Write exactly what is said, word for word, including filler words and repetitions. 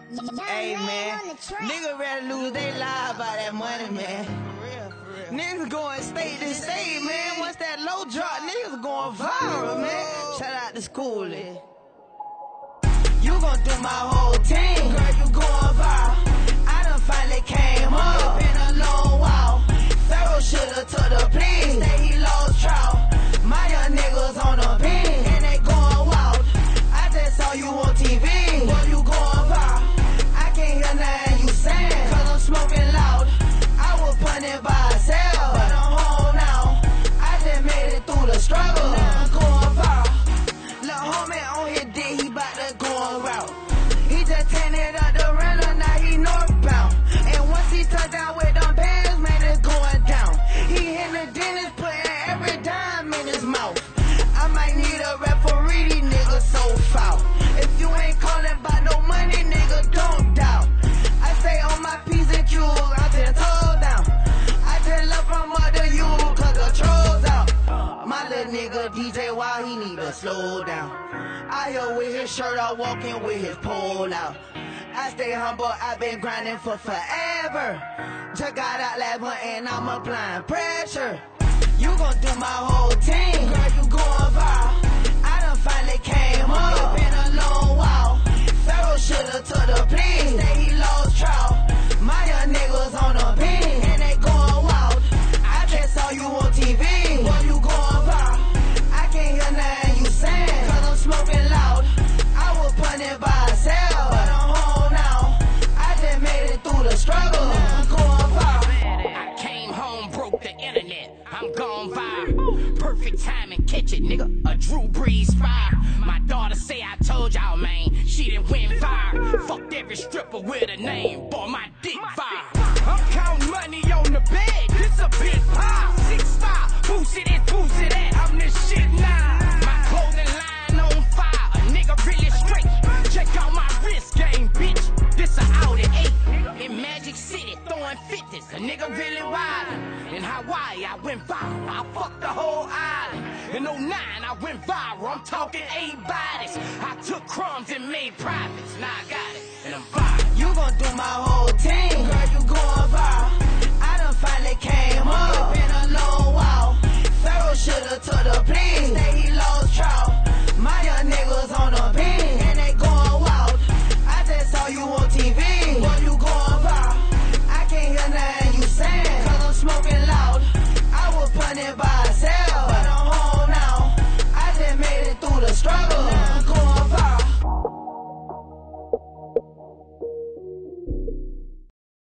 Hey man, nigga ready to lose they lives by that money, man. Niggas going state to state, man. Once that low drop, niggas going viral, man. Shout out to Schoolie. You gon' do my whole team, girl, you going viral. I done finally came up, been a long while. Pharaoh shoulda took the plea, say he lost trial. My young niggas on the beam, and they going wild. I just saw you on T V, boy, you going viral. I can't hear nothing you saying, cause I'm smoking loud. I was punted by a cell, but I'm home now. I just made it through the struggle, now I'm going viral. Lil' homie on his dick, he bout to go on route. He just tainted up the rental, now he northbound. And once he touched down with them bands, man, it's going down. He hit the dentist, putting every dime in his mouth. I might need a referee, these niggas so foul. If you ain't calling about no money, nigga, don't doubt. I stay on my P's and Q's, I just told down. I just left from other you, cause the trolls out. My little nigga D J Wild, he need to slow down. I here with his shirt off, walking with his pole out. I stay humble, I been grinding for forever. Just got out last month and I'm applying pressure. You gon' do my whole team, girl, you going viral. I done finally came up, been a long while. Pharaoh shoulda took the plea, say he lost trial. My young niggas on the beam, and they going wild. I just saw you on T V, boy, you going viral. I can't hear nothing you saying, cause I'm smoking loud. I was punted by a cell, but I'm home now. I just made it through the struggle, now I'm going viral. I came home, broke the internet, I'm gone viral. Perfect timing, catch it, nigga, a Drew Brees fire. My daughter say I told y'all, man, she done went viral. Fucked every stripper with a name, boy, my dick viral. I'm counting money on the bed, this a big pile. Six star, boosted it, boosted that, I'm this shit now. My clothing line on fire, a nigga really straight. Check out my wrist game, bitch, this a Audi eight. In Magic City, throwing fifties, a nigga really wild. In Hawaii, I went viral, I fucked the whole island. In oh nine, I went viral, I'm talking eight bodies. I took crumbs and made profits, now I got it, and I'm viral. You gon' do my whole team, girl, you going viral. I done finally came up, been a long while. Pharaoh shoulda took the plea, say he lost trial. My young niggas on the beam.